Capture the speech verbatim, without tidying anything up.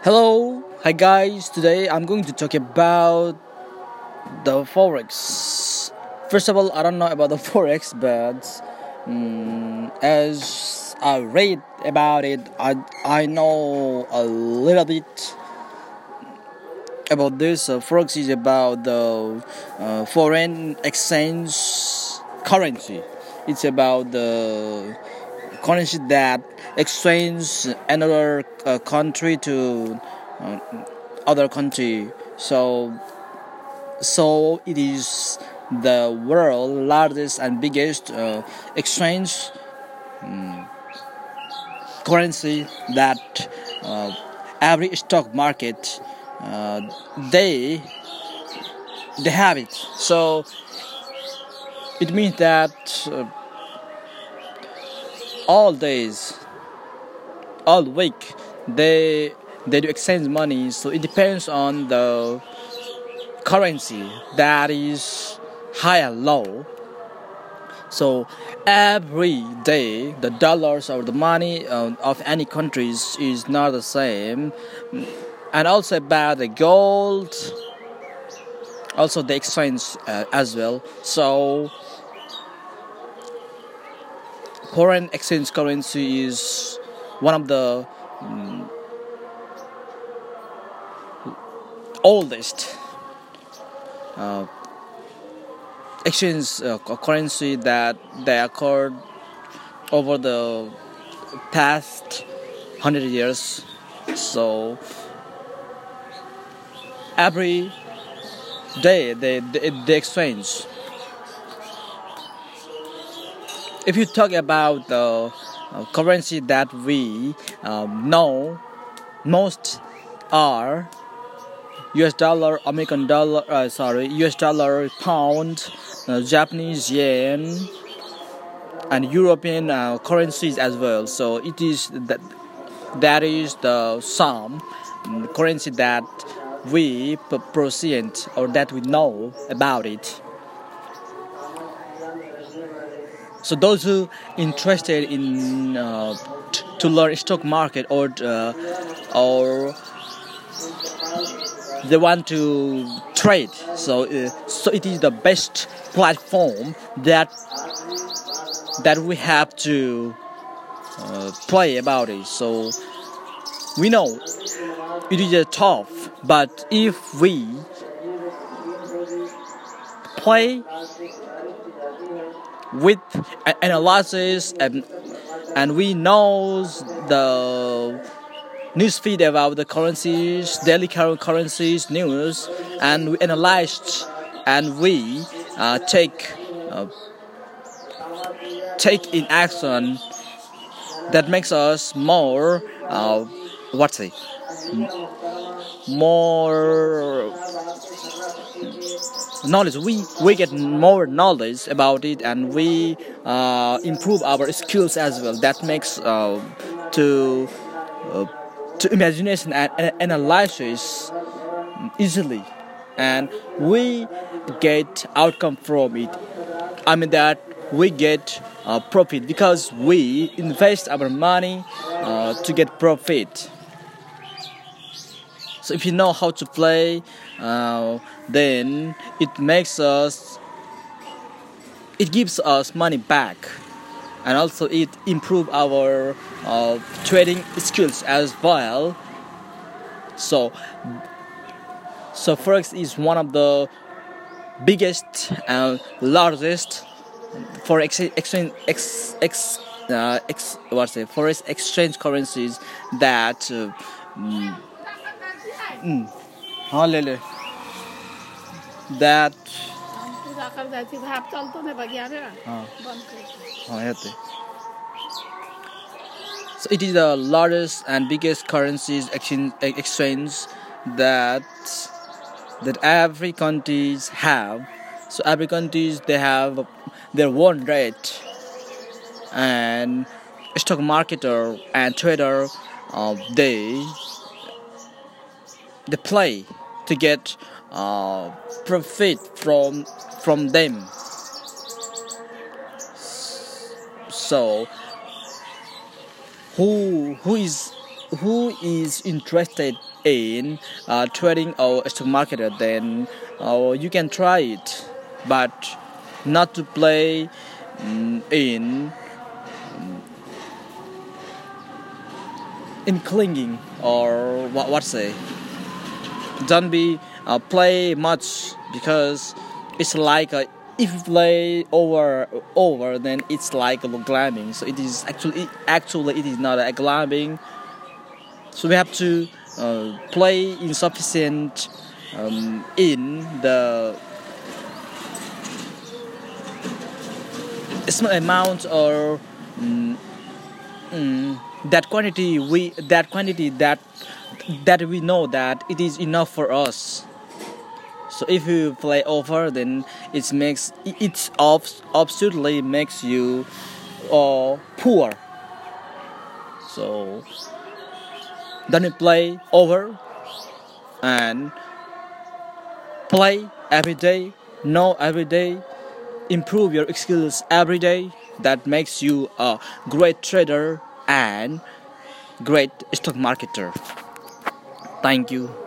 Hello, hi guys. Today I'm going to talk about the forex. First of all, I don't know about the forex, but mm, as I read about it, I I know a little bit about this. Uh, forex is about the uh, foreign exchange currency. It's about the currency that exchange another uh, country to uh, other country. So so it is the world largest and biggest uh, exchange um, currency that uh, every stock market uh, they they have it. So it means that uh, all days, all week, they they do exchange money. So it depends on the currency that is high and low. So every day the dollars or the money uh, of any countries is not the same. And also about the gold, also the exchange uh, as well. So foreign exchange currency is one of the um, oldest uh, exchange uh, currency that they occurred over the past hundred years. So every day they, they, they exchange. If you talk about the uh, currency that we um, know most are U S dollar, American dollar, uh, sorry, U S dollar, pound, uh, Japanese yen, and European uh, currencies as well. So it is that that is the some um, currency that we p- proceed or that we know about it. So those who interested in uh, t- to learn stock market or uh, or they want to trade, so uh, so it is the best platform that that we have to uh, play about it. So we know it is uh, tough, but if we play with a- analysis and and we know the newsfeed about the currencies, daily current currencies news, and we analyzed and we uh, take uh, take in action that makes us more uh, what's it more knowledge. We we get more knowledge about it, and we uh, improve our skills as well. That makes uh, to uh, to imagination and, and analysis easily, and we get outcome from it. I mean that we get uh, profit because we invest our money uh, to get profit. So if you know how to play, uh, then it makes us, it gives us money back, and also it improve our uh, trading skills as well. So, so forex is one of the biggest and largest for ex- exchange ex, ex, uh, ex, what's it forex exchange currencies that. Uh, mm, mm, हाँ ले ले that हाँ हाँ येते. So it is the largest and biggest currencies exchange, exchange that that every countries have. So every countries they have their own rate, and stock marketer and trader uh, they they play to get uh, profit from from them. So who who is who is interested in uh, trading or stock market, then uh, you can try it, but not to play um, in in clinging, or what what say. Don't be uh, play much, because it's like a, if you play over over then it's like a glamming. So it is actually actually it is not a glamming. So we have to uh, play insufficient um, in the small amount, or mm, mm, that quantity we that quantity that that we know that it is enough for us. So if you play over, then it makes it's absolutely makes you uh, poor. So don't play over, and play every day, know every day, improve your skills every day. That makes you a great trader and great stock marketer. Thank you.